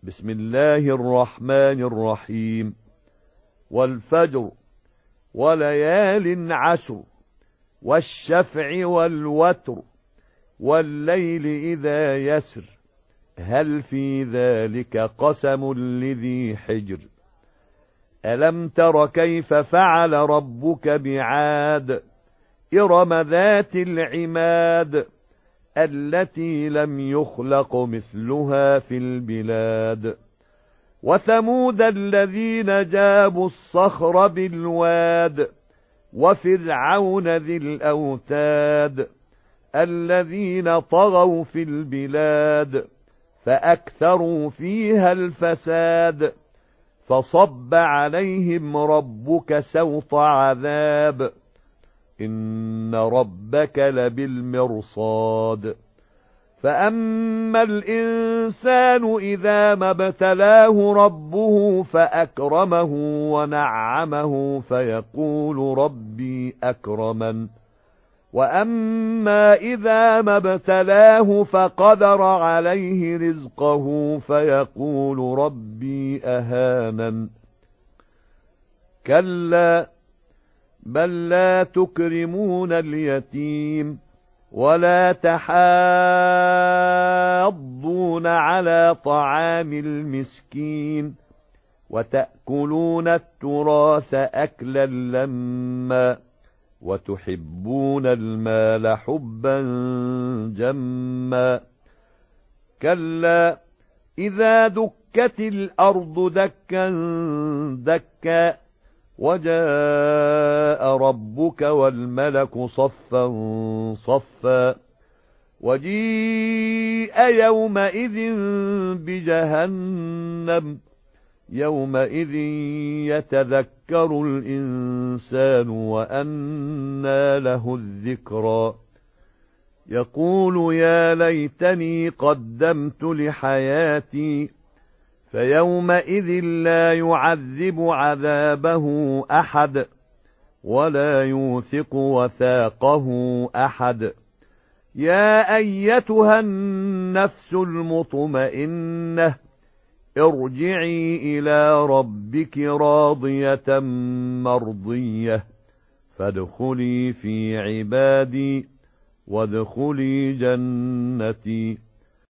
بسم الله الرحمن الرحيم. والفجر وليال عشر والشفع والوتر والليل إذا يسر هل في ذلك قسم لذي حجر ألم تر كيف فعل ربك بعاد إرم ذات العماد التي لم يخلق مثلها في البلاد وثمود الذين جابوا الصخر بالواد وفرعون ذي الأوتاد الذين طغوا في البلاد فأكثروا فيها الفساد فصب عليهم ربك سوط عذاب إن ربك لبالمرصاد فأما الإنسان إذا ما ابتلاه ربه فأكرمه ونعمه فيقول ربي أكرمن وأما إذا ما ابتلاه فقدر عليه رزقه فيقول ربي أهانن كلا بل لا تكرمون اليتيم ولا تحاضون على طعام المسكين وتأكلون التراث أكلا لما وتحبون المال حبا جما كلا إذا دكت الأرض دكا دكا وجاء ربك والملك صفا صفا وجيء يومئذ بجهنم يومئذ يتذكر الإنسان وأنى له الذكرى يقول يا ليتني قدمت لحياتي فيومئذ لا يعذب عذابه أحد ولا يوثق وثاقه أحد يا أيتها النفس المطمئنة ارجعي إلى ربك راضية مرضية فادخلي في عبادي وادخلي جنتي